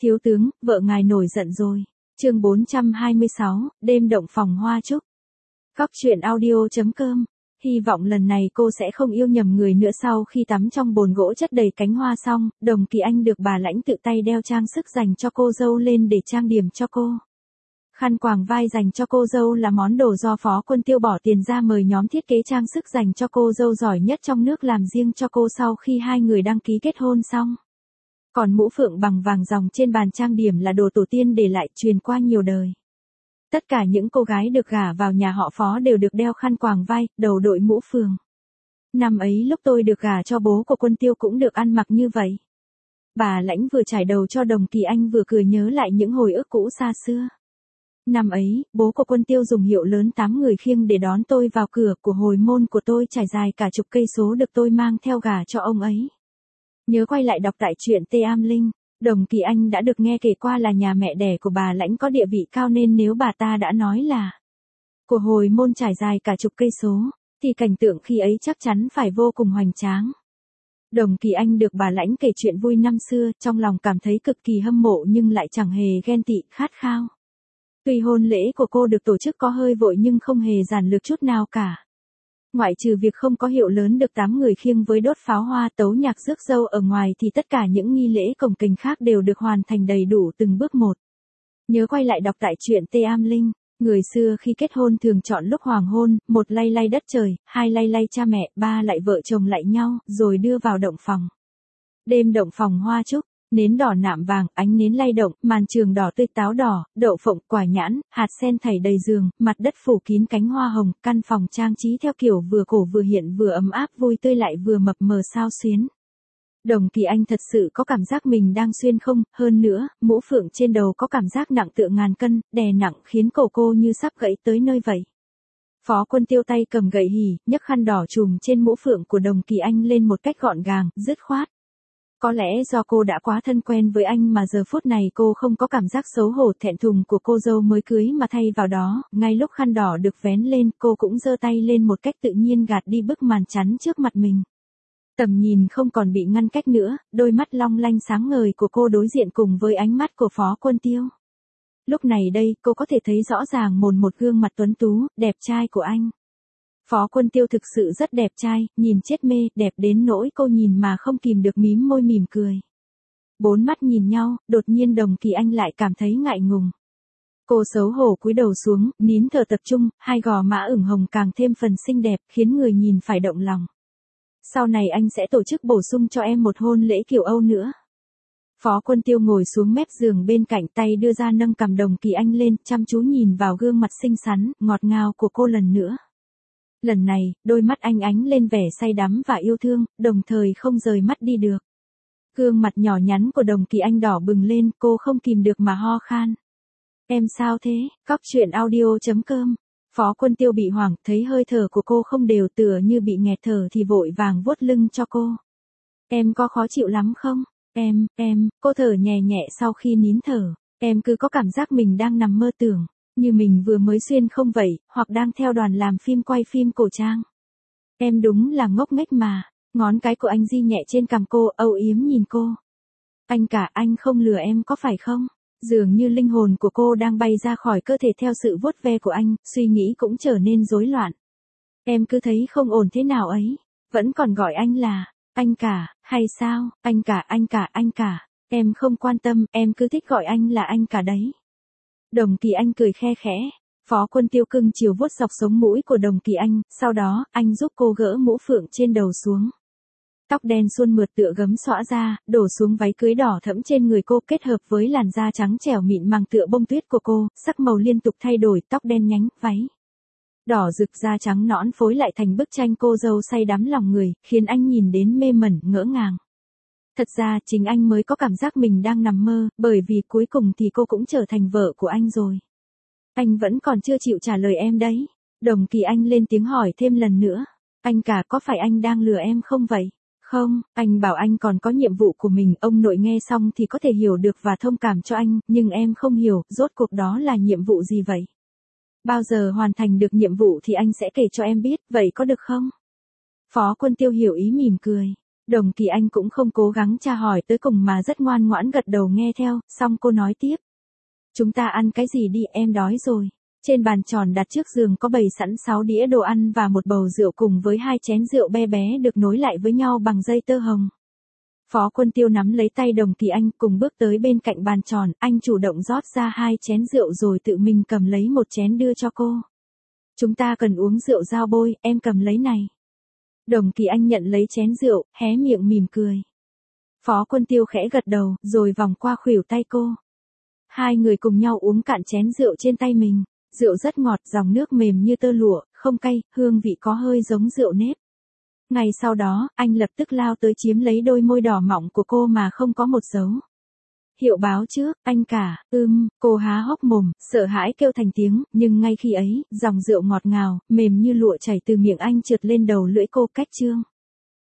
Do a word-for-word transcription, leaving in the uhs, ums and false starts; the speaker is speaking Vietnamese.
Thiếu tướng, vợ ngài nổi giận rồi. Chương bốn trăm hai mươi sáu, đêm động phòng hoa trúc. Góc truyện audio chấm com. Hy vọng lần này cô sẽ không yêu nhầm người nữa. Sau khi tắm trong bồn gỗ chất đầy cánh hoa xong, Đồng Kỳ Anh được bà Lãnh tự tay đeo trang sức dành cho cô dâu lên để trang điểm cho cô. Khăn quàng vai dành cho cô dâu là món đồ do Phó Quân Tiêu bỏ tiền ra mời nhóm thiết kế trang sức dành cho cô dâu giỏi nhất trong nước làm riêng cho cô sau khi hai người đăng ký kết hôn xong. Còn mũ phượng bằng vàng ròng trên bàn trang điểm là đồ tổ tiên để lại truyền qua nhiều đời. Tất cả những cô gái được gả vào nhà họ Phó đều được đeo khăn quàng vai, đầu đội mũ phượng. Năm ấy lúc tôi được gả cho bố của Quân Tiêu cũng được ăn mặc như vậy. Bà Lãnh vừa trải đầu cho Đồng Kỳ Anh vừa cười nhớ lại những hồi ức cũ xa xưa. Năm ấy, bố của Quân Tiêu dùng hiệu lớn tám người khiêng để đón tôi vào cửa của hồi môn của tôi trải dài cả chục cây số được tôi mang theo gả cho ông ấy. Nhớ quay lại đọc tại truyện Tê Am Linh, Đồng Kỳ Anh đã được nghe kể qua là nhà mẹ đẻ của bà Lãnh có địa vị cao nên nếu bà ta đã nói là của hồi môn trải dài cả chục cây số, thì cảnh tượng khi ấy chắc chắn phải vô cùng hoành tráng. Đồng Kỳ Anh được bà Lãnh kể chuyện vui năm xưa, trong lòng cảm thấy cực kỳ hâm mộ nhưng lại chẳng hề ghen tị, khát khao. Tuy hôn lễ của cô được tổ chức có hơi vội nhưng không hề giản lược chút nào cả. Ngoại trừ việc không có hiệu lớn được tám người khiêng với đốt pháo hoa tấu nhạc rước dâu ở ngoài thì tất cả những nghi lễ cồng kềnh khác đều được hoàn thành đầy đủ từng bước một. Nhớ quay lại đọc tại truyện Tê Am Linh, người xưa khi kết hôn thường chọn lúc hoàng hôn, một lay lay đất trời, hai lay lay cha mẹ, ba lại vợ chồng lại nhau, rồi đưa vào động phòng. Đêm động phòng hoa trúc. Nến đỏ nạm vàng, ánh nến lay động, màn trường đỏ tươi táo đỏ, đậu phộng, quả nhãn, hạt sen thảy đầy giường, mặt đất phủ kín cánh hoa hồng, căn phòng trang trí theo kiểu vừa cổ vừa hiện vừa ấm áp vui tươi lại vừa mập mờ xao xuyến. Đồng Kỳ Anh thật sự có cảm giác mình đang xuyên không, hơn nữa, mũ phượng trên đầu có cảm giác nặng tựa ngàn cân, đè nặng khiến cổ cô như sắp gãy tới nơi vậy. Phó Quân Tiêu tay cầm gậy hỉ, nhấc khăn đỏ trùm trên mũ phượng của Đồng Kỳ Anh lên một cách gọn gàng, dứt khoát. Có lẽ do cô đã quá thân quen với anh mà giờ phút này cô không có cảm giác xấu hổ thẹn thùng của cô dâu mới cưới mà thay vào đó, ngay lúc khăn đỏ được vén lên cô cũng giơ tay lên một cách tự nhiên gạt đi bức màn chắn trước mặt mình. Tầm nhìn không còn bị ngăn cách nữa, đôi mắt long lanh sáng ngời của cô đối diện cùng với ánh mắt của Phó Quân Tiêu. Lúc này đây cô có thể thấy rõ ràng mồn một gương mặt tuấn tú, đẹp trai của anh. Phó Quân Tiêu thực sự rất đẹp trai, nhìn chết mê, đẹp đến nỗi cô nhìn mà không kìm được mím môi mỉm cười. Bốn mắt nhìn nhau, đột nhiên Đồng Kỳ Anh lại cảm thấy ngại ngùng. Cô xấu hổ cúi đầu xuống, nín thở tập trung, hai gò má ửng hồng càng thêm phần xinh đẹp, khiến người nhìn phải động lòng. Sau này anh sẽ tổ chức bổ sung cho em một hôn lễ kiểu Âu nữa. Phó Quân Tiêu ngồi xuống mép giường bên cạnh tay đưa ra nâng cằm Đồng Kỳ Anh lên, chăm chú nhìn vào gương mặt xinh xắn, ngọt ngào của cô lần nữa. Lần này, đôi mắt anh ánh lên vẻ say đắm và yêu thương, đồng thời không rời mắt đi được. Gương mặt nhỏ nhắn của Đồng Kỳ Anh đỏ bừng lên, cô không kìm được mà ho khan. Em sao thế? Góc truyện audio chấm com. Phó Quân Tiêu bị hoảng, thấy hơi thở của cô không đều tựa như bị nghẹt thở thì vội vàng vuốt lưng cho cô. Em có khó chịu lắm không? Em, em, cô thở nhẹ nhẹ sau khi nín thở. Em cứ có cảm giác mình đang nằm mơ tưởng. Như mình vừa mới xuyên không vậy, hoặc đang theo đoàn làm phim quay phim cổ trang. Em đúng là ngốc nghếch mà. Ngón cái của anh di nhẹ trên cằm cô, âu yếm nhìn cô. Anh cả, anh không lừa em có phải không? Dường như linh hồn của cô đang bay ra khỏi cơ thể theo sự vuốt ve của anh, suy nghĩ cũng trở nên rối loạn. Em cứ thấy không ổn thế nào ấy, vẫn còn gọi anh là anh cả, hay sao? Anh cả, anh cả, anh cả. Em không quan tâm, em cứ thích gọi anh là anh cả đấy. Đồng Kỳ Anh cười khe khẽ. Phó Quân Tiêu cưng chiều vuốt dọc sống mũi của Đồng Kỳ Anh, sau đó, anh giúp cô gỡ mũ phượng trên đầu xuống. Tóc đen suôn mượt tựa gấm xõa ra, đổ xuống váy cưới đỏ thẫm trên người cô kết hợp với làn da trắng trẻo mịn màng tựa bông tuyết của cô, sắc màu liên tục thay đổi, tóc đen nhánh, váy đỏ rực da trắng nõn phối lại thành bức tranh cô dâu say đắm lòng người, khiến anh nhìn đến mê mẩn, ngỡ ngàng. Thật ra chính anh mới có cảm giác mình đang nằm mơ, bởi vì cuối cùng thì cô cũng trở thành vợ của anh rồi. Anh vẫn còn chưa chịu trả lời em đấy. Đồng Kỳ Anh lên tiếng hỏi thêm lần nữa. Anh cả, có phải anh đang lừa em không vậy? Không, anh bảo anh còn có nhiệm vụ của mình. Ông nội nghe xong thì có thể hiểu được và thông cảm cho anh, nhưng em không hiểu, rốt cuộc đó là nhiệm vụ gì vậy? Bao giờ hoàn thành được nhiệm vụ thì anh sẽ kể cho em biết, vậy có được không? Phó Quân Tiêu hiểu ý mỉm cười. Đồng Kỳ Anh cũng không cố gắng tra hỏi tới cùng mà rất ngoan ngoãn gật đầu nghe theo, xong cô nói tiếp. Chúng ta ăn cái gì đi, em đói rồi. Trên bàn tròn đặt trước giường có bày sẵn sáu đĩa đồ ăn và một bầu rượu cùng với hai chén rượu be bé được nối lại với nhau bằng dây tơ hồng. Phó Quân Tiêu nắm lấy tay Đồng Kỳ Anh cùng bước tới bên cạnh bàn tròn, anh chủ động rót ra hai chén rượu rồi tự mình cầm lấy một chén đưa cho cô. Chúng ta cần uống rượu dao bôi, em cầm lấy này. Đồng Kỳ Anh nhận lấy chén rượu, hé miệng mỉm cười. Phó Quân Tiêu khẽ gật đầu, rồi vòng qua khuỷu tay cô. Hai người cùng nhau uống cạn chén rượu trên tay mình. Rượu rất ngọt, dòng nước mềm như tơ lụa, không cay, hương vị có hơi giống rượu nếp. Ngày sau đó, anh lập tức lao tới chiếm lấy đôi môi đỏ mọng của cô mà không có một dấu hiệu báo trước, anh cả, ưm, cô há hốc mồm, sợ hãi kêu thành tiếng, nhưng ngay khi ấy, dòng rượu ngọt ngào, mềm như lụa chảy từ miệng anh trượt lên đầu lưỡi cô cách trương.